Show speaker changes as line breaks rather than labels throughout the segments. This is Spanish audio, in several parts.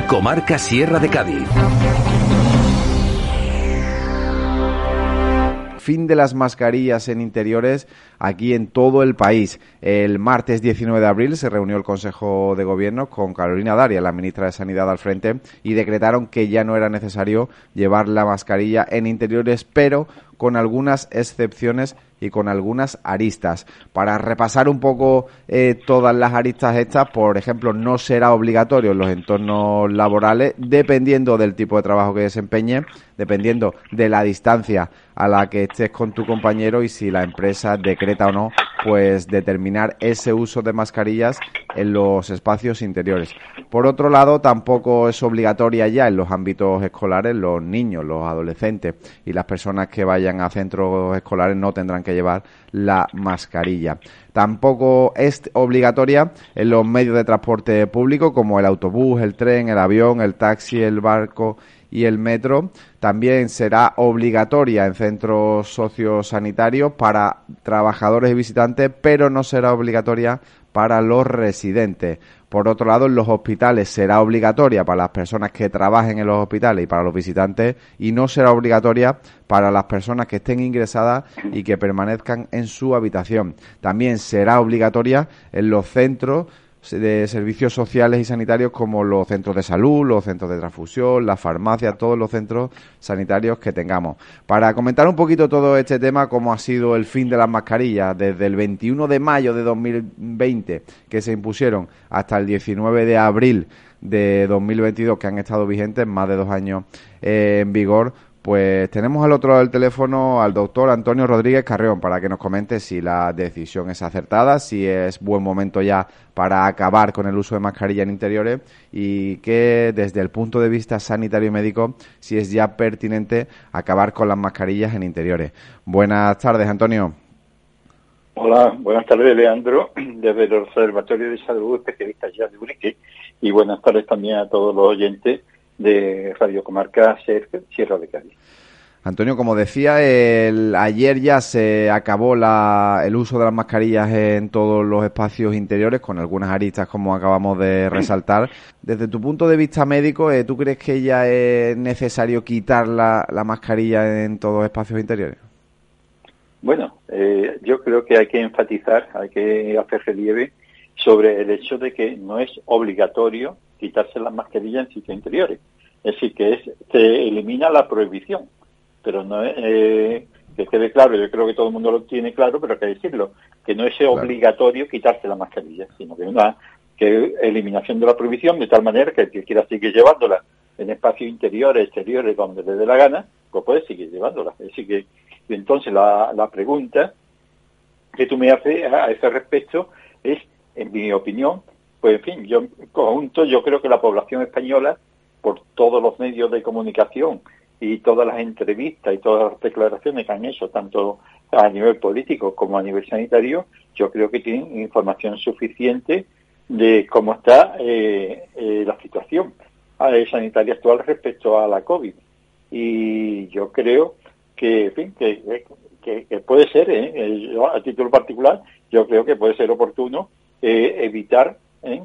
Comarca Sierra de Cádiz.
Fin de las mascarillas en interiores aquí en todo el país. El martes 19 de abril se reunió el Consejo de Gobierno con Carolina Darias, la ministra de Sanidad, al frente, y decretaron que ya no era necesario llevar la mascarilla en interiores, pero con algunas excepciones y con algunas aristas. Para repasar un poco todas las aristas estas, por ejemplo, no será obligatorio en los entornos laborales, dependiendo del tipo de trabajo que desempeñe, dependiendo de la distancia a la que estés con tu compañero y si la empresa decreta o no, pues determinar ese uso de mascarillas en los espacios interiores. Por otro lado, tampoco es obligatoria ya en los ámbitos escolares. Los niños, los adolescentes y las personas que vayan a centros escolares no tendrán que llevar la mascarilla. Tampoco es obligatoria en los medios de transporte público como el autobús, el tren, el avión, el taxi, el barco y el metro. También será obligatoria en centros sociosanitarios para trabajadores y visitantes, pero no será obligatoria para los residentes. Por otro lado, en los hospitales será obligatoria para las personas que trabajen en los hospitales y para los visitantes, y no será obligatoria para las personas que estén ingresadas y que permanezcan en su habitación. También será obligatoria en los centros de servicios sociales y sanitarios como los centros de salud, los centros de transfusión, las farmacias, todos los centros sanitarios que tengamos. Para comentar un poquito todo este tema, cómo ha sido el fin de las mascarillas desde el 21 de mayo de 2020 que se impusieron hasta el 19 de abril de 2022 que han estado vigentes, más de 2 años en vigor. Pues tenemos al otro lado del teléfono al doctor Antonio Rodríguez Carreón para que nos comente si la decisión es acertada, si es buen momento ya para acabar con el uso de mascarilla en interiores y que desde el punto de vista sanitario y médico si es ya pertinente acabar con las mascarillas en interiores. Buenas tardes, Antonio.
Hola, buenas tardes, Leandro, desde el Observatorio de Salud Especialistas ya de Urique, y buenas tardes también a todos los oyentes de Radio Comarca Sierra de Cádiz.
Antonio, como decía, ayer ya se acabó el uso de las mascarillas en todos los espacios interiores, con algunas aristas como acabamos de resaltar. Desde tu punto de vista médico, ¿tú crees que ya es necesario quitar la mascarilla en todos los espacios interiores?
Bueno, yo creo que hay que enfatizar, hay que hacer relieve sobre el hecho de que no es obligatorio quitarse las mascarillas en sitios interiores. Es decir, que se elimina la prohibición, pero no es, que quede claro, yo creo que todo el mundo lo tiene claro, pero hay que decirlo, que no es obligatorio quitarse la mascarilla, sino que es eliminación de la prohibición, de tal manera que el que quiera seguir llevándola en espacios interiores, exteriores, donde le dé la gana, pues puede seguir llevándola. Es decir, que entonces la pregunta que tú me haces a ese respecto es, en mi opinión, pues en fin, yo creo que la población española, por todos los medios de comunicación y todas las entrevistas y todas las declaraciones que han hecho, tanto a nivel político como a nivel sanitario, yo creo que tienen información suficiente de cómo está la situación sanitaria actual respecto a la COVID. Y yo creo que, en fin, que puede ser, yo, a título particular, yo creo que puede ser oportuno evitar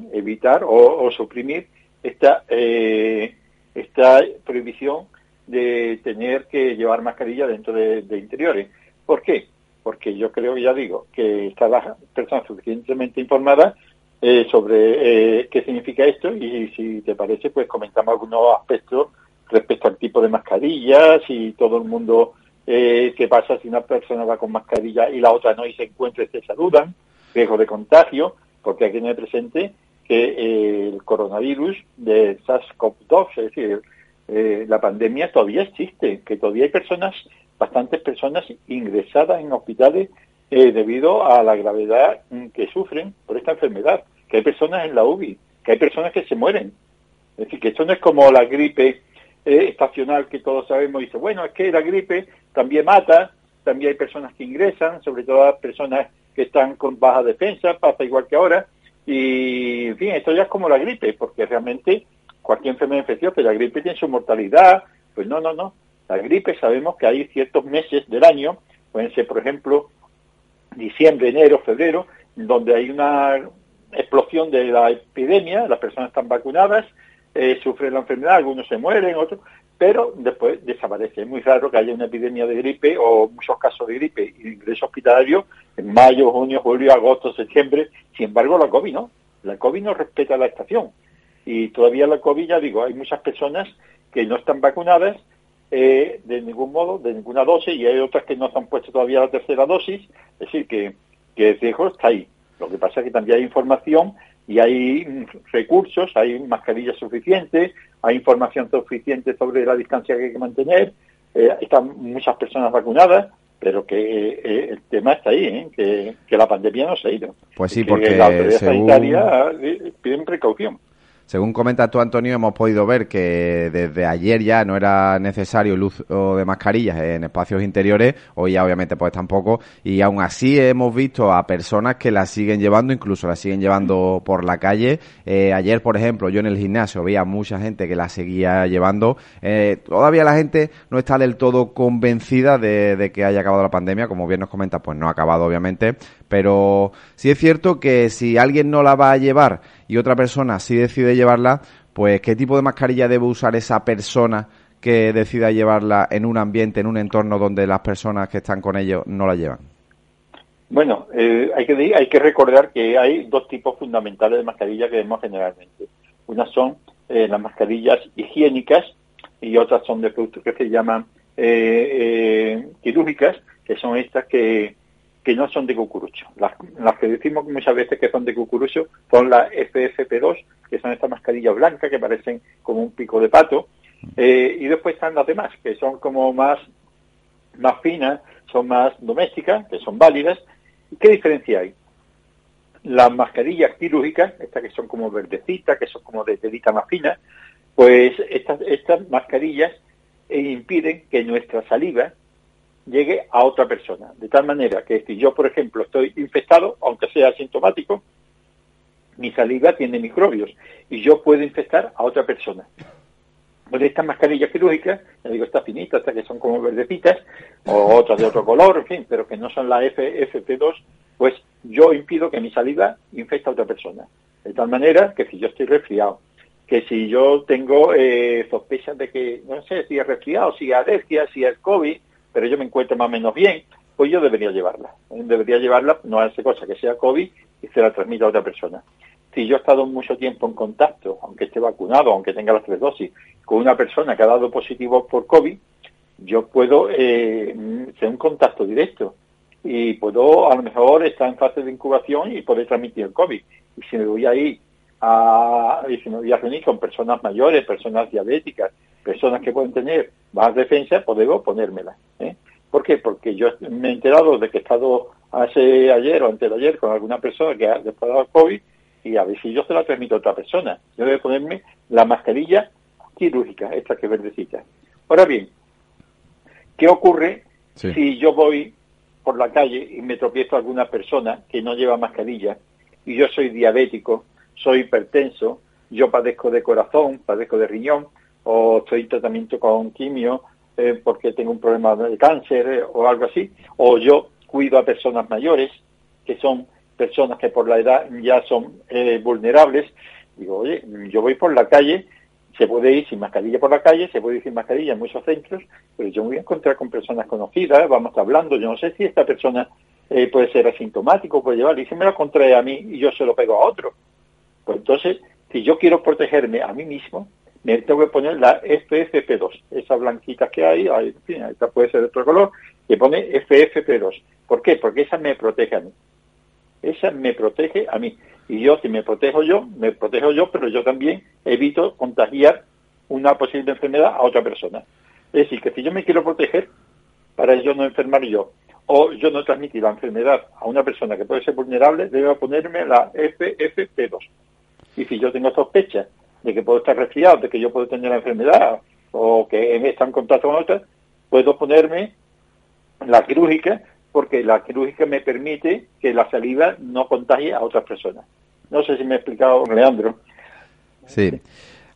o suprimir esta prohibición de tener que llevar mascarilla dentro de interiores. ¿Por qué? Porque yo creo, ya digo, que están las personas suficientemente informadas sobre qué significa esto, y si te parece, pues comentamos algunos aspectos respecto al tipo de mascarillas y todo el mundo, qué pasa si una persona va con mascarilla y la otra no y se encuentra y se saludan, riesgo de contagio, porque hay que tener presente que el coronavirus de SARS-CoV-2, es decir, la pandemia todavía existe, que todavía hay bastantes personas ingresadas en hospitales debido a la gravedad que sufren por esta enfermedad, que hay personas en la UBI, que hay personas que se mueren. Es decir, que esto no es como la gripe estacional que todos sabemos, y dice, bueno, es que la gripe también mata, también hay personas que ingresan, sobre todo las personas que están con baja defensa, pasa igual que ahora, y en fin, esto ya es como la gripe, porque realmente cualquier enfermedad infecciosa, la gripe tiene su mortalidad, pues no, la gripe sabemos que hay ciertos meses del año, pueden ser, por ejemplo, diciembre, enero, febrero, donde hay una explosión de la epidemia, las personas están vacunadas, sufren la enfermedad, algunos se mueren, otros, pero después desaparece. Es muy raro que haya una epidemia de gripe o muchos casos de gripe y ingreso hospitalario en mayo, junio, julio, agosto, septiembre. Sin embargo, la COVID no. La COVID no respeta la estación. Y todavía la COVID, ya digo, hay muchas personas que no están vacunadas de ningún modo, de ninguna dosis, y hay otras que no se han puesto todavía la tercera dosis. Es decir, que el riesgo está ahí. Lo que pasa es que también hay información y hay recursos, hay mascarillas suficientes, hay información suficiente sobre la distancia que hay que mantener, están muchas personas vacunadas, pero que el tema está ahí, que la pandemia no se ha ido.
Pues sí, porque
la autoridad sanitaria piden precaución.
Según comenta tú, Antonio, hemos podido ver que desde ayer ya no era necesario el uso de mascarillas en espacios interiores, hoy ya obviamente pues tampoco, y aún así hemos visto a personas que las siguen llevando, incluso las siguen llevando por la calle. Ayer, por ejemplo, yo en el gimnasio veía mucha gente que la seguía llevando. Todavía la gente no está del todo convencida de que haya acabado la pandemia, como bien nos comenta, pues no ha acabado obviamente, pero sí es cierto que si alguien no la va a llevar y otra persona sí decide llevarla, pues ¿qué tipo de mascarilla debe usar esa persona que decida llevarla en un ambiente, en un entorno donde las personas que están con ellos no la llevan?
Bueno, hay que recordar que hay dos tipos fundamentales de mascarillas que vemos generalmente. Unas son las mascarillas higiénicas y otras son de productos que se llaman quirúrgicas, que son estas que no son de cucurucho. Las que decimos muchas veces que son de cucurucho son las FFP2, que son estas mascarillas blancas que parecen como un pico de pato, y después están las demás, que son como más finas, son más domésticas, que son válidas. ¿Y qué diferencia hay? Las mascarillas quirúrgicas, estas que son como verdecitas, que son como de telita más fina, pues estas mascarillas impiden que nuestra saliva llegue a otra persona, de tal manera que si yo, por ejemplo, estoy infectado, aunque sea asintomático, mi saliva tiene microbios y yo puedo infectar a otra persona. Pues estas mascarillas quirúrgicas, ya digo, estas finitas, estas que son como verdecitas, o otras de otro color, en fin, pero que no son la FFP2, pues yo impido que mi saliva infecte a otra persona. De tal manera que si yo estoy resfriado, que si yo tengo sospechas de que, no sé, si es resfriado, si es alergia, si es COVID, pero yo me encuentro más o menos bien, pues yo debería llevarla. Debería llevarla, no hace cosa que sea COVID y se la transmita a otra persona. Si yo he estado mucho tiempo en contacto, aunque esté vacunado, aunque tenga las 3 dosis, con una persona que ha dado positivo por COVID, yo puedo ser un contacto directo y puedo a lo mejor estar en fase de incubación y poder transmitir el COVID. Y si me voy a ir si me voy a reunir con personas mayores, personas diabéticas, personas que pueden tener más defensa, pues debo ponérmela. ¿Por qué? Porque yo me he enterado de que he estado ayer o antes de ayer con alguna persona que después ha dado COVID y a ver si yo se la transmito a otra persona. Yo debo ponerme la mascarilla quirúrgica, esta que es verdecita. Ahora bien, ¿qué ocurre si yo voy por la calle y me tropiezo a alguna persona que no lleva mascarilla y yo soy diabético, soy hipertenso, yo padezco de corazón, padezco de riñón, o estoy en tratamiento con quimio porque tengo un problema de cáncer o algo así, o yo cuido a personas mayores, que son personas que por la edad ya son vulnerables? Digo, oye, yo voy por la calle, se puede ir sin mascarilla por la calle, se puede ir sin mascarilla en muchos centros, pero yo me voy a encontrar con personas conocidas, vamos hablando, yo no sé si esta persona puede ser asintomático, puede llevar, y si me lo contrae a mí y yo se lo pego a otro. Pues entonces, si yo quiero protegerme a mí mismo, me tengo que poner la FFP2, esas blanquitas que hay, en fin, esta puede ser de otro color, que pone FFP2. ¿Por qué? Porque esa me protege a mí. Esa me protege a mí. Y yo, si me protejo yo, pero yo también evito contagiar una posible enfermedad a otra persona. Es decir, que si yo me quiero proteger, para yo no enfermar yo, o yo no transmitir la enfermedad a una persona que puede ser vulnerable, debo ponerme la FFP2. Y si yo tengo sospecha de que puedo estar resfriado, de que yo puedo tener la enfermedad, o que está en contacto con otra, puedo ponerme la quirúrgica, porque la quirúrgica me permite que la saliva no contagie a otras personas. No sé si me he explicado, Leandro.
Sí.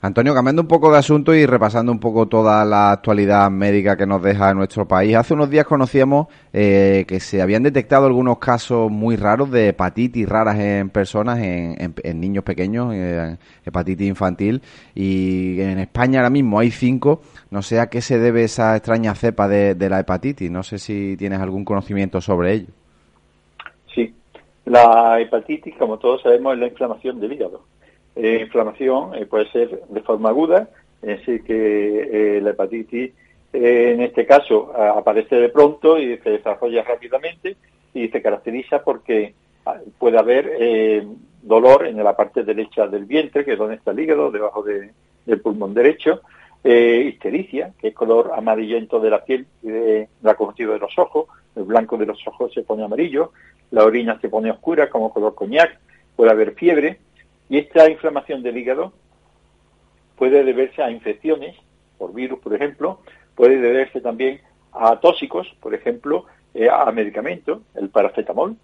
Antonio, cambiando un poco de asunto y repasando un poco toda la actualidad médica que nos deja en nuestro país, hace unos días conocíamos que se habían detectado algunos casos muy raros de hepatitis raras en personas, en niños pequeños, hepatitis infantil, y en España ahora mismo hay 5. No sé a qué se debe esa extraña cepa de la hepatitis, no sé si tienes algún conocimiento sobre ello.
Sí, la hepatitis, como todos sabemos, es la inflamación del hígado. Inflamación puede ser de forma aguda, es decir, que la hepatitis en este caso aparece de pronto y se desarrolla rápidamente y se caracteriza porque puede haber dolor en la parte derecha del vientre, que es donde está el hígado, debajo del pulmón derecho, ictericia, que es color amarillento de la piel y de la conjuntiva de los ojos, el blanco de los ojos se pone amarillo, la orina se pone oscura como color coñac, puede haber fiebre. Y esta inflamación del hígado puede deberse a infecciones, por virus, por ejemplo, puede deberse también a tóxicos, por ejemplo, a medicamentos, el paracetamol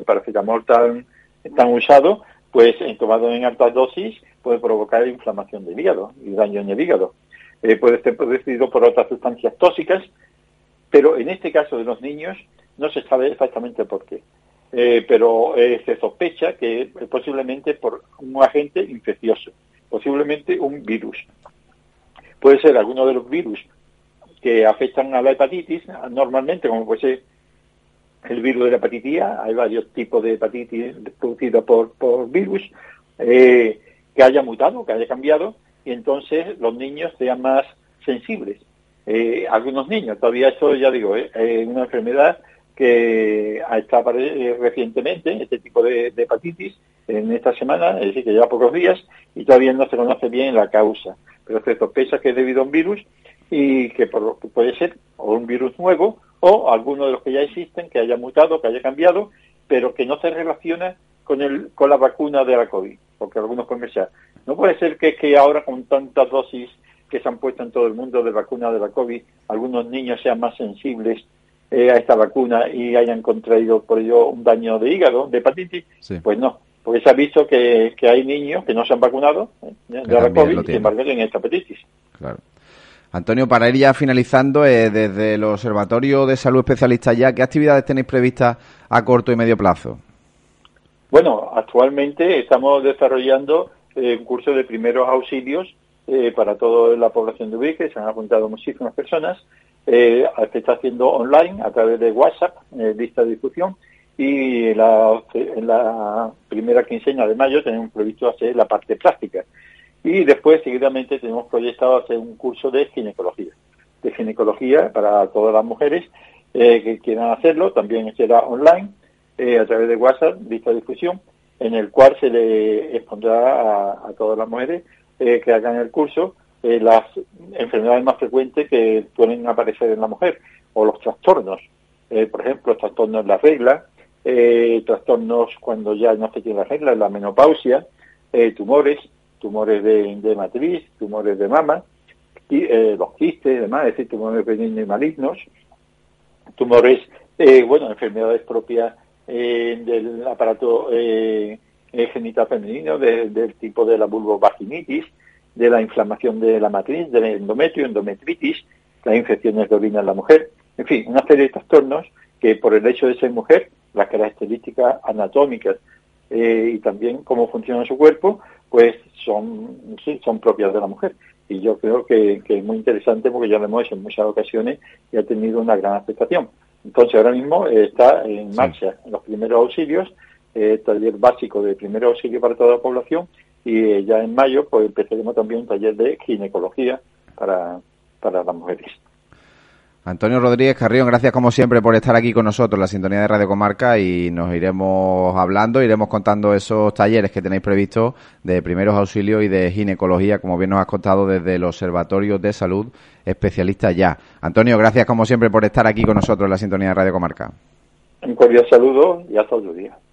tan usado, pues tomado en altas dosis puede provocar inflamación del hígado y daño en el hígado. Puede ser producido por otras sustancias tóxicas, pero en este caso de los niños no se sabe exactamente por qué. Pero se sospecha que posiblemente por un agente infeccioso, posiblemente un virus. Puede ser alguno de los virus que afectan a la hepatitis, normalmente, como puede ser el virus de la hepatitis A, hay varios tipos de hepatitis producidas por virus, que haya mutado, que haya cambiado, y entonces los niños sean más sensibles. Algunos niños, todavía eso ya digo, una enfermedad que está recientemente, este tipo de hepatitis, en esta semana, es decir, que lleva pocos días, y todavía no se conoce bien la causa. Pero se sospecha que es debido a un virus, y que puede ser o un virus nuevo, o alguno de los que ya existen, que haya mutado, que haya cambiado, pero que no se relaciona con la vacuna de la COVID, porque algunos pueden pensar, no puede ser que ahora con tantas dosis que se han puesto en todo el mundo de vacuna de la COVID, algunos niños sean más sensibles a esta vacuna y hayan contraído por ello un daño de hígado, de hepatitis. Sí. Pues no, porque se ha visto que hay niños que no se han vacunado de la COVID y sin embargo tienen esta hepatitis.
Claro. Antonio, para ir ya finalizando, desde el Observatorio de Salud Especialista Ya, ¿qué actividades tenéis previstas a corto y medio plazo?
Bueno, actualmente estamos desarrollando un curso de primeros auxilios para toda la población de Ubrique, se han apuntado muchísimas personas. Se está haciendo online a través de WhatsApp, lista de difusión, y en la primera quincena de mayo tenemos previsto hacer la parte práctica. Y después, seguidamente, tenemos proyectado hacer un curso de ginecología para todas las mujeres que quieran hacerlo. También será online, a través de WhatsApp, lista de difusión, en el cual se le expondrá a todas las mujeres que hagan el curso las enfermedades más frecuentes que pueden aparecer en la mujer, o los trastornos, por ejemplo, trastornos en la regla, trastornos cuando ya no se tiene la regla, la menopausia, tumores de matriz, tumores de mama, y, los quistes, demás, es decir, tumores benignos y malignos, tumores, enfermedades propias del aparato genital femenino, del tipo de la vulvovaginitis, de la inflamación de la matriz, del endometrio, endometritis, las infecciones de orina en la mujer, en fin, una serie de trastornos que por el hecho de ser mujer, las características anatómicas y también cómo funciona su cuerpo, pues son propias de la mujer. Y yo creo que es muy interesante porque ya lo hemos hecho en muchas ocasiones y ha tenido una gran aceptación. Entonces ahora mismo está en marcha los primeros auxilios, taller básico de primer auxilio para toda la población, y ya en mayo pues empezaremos también un taller de ginecología para las mujeres.
Antonio Rodríguez Carrión, gracias como siempre por estar aquí con nosotros en la sintonía de Radio Comarca, y nos iremos hablando, iremos contando esos talleres que tenéis previstos de primeros auxilios y de ginecología, como bien nos has contado desde el Observatorio de Salud Especialista Ya. Antonio, gracias como siempre por estar aquí con nosotros en la sintonía de Radio Comarca.
Un cordial saludo y hasta otro día.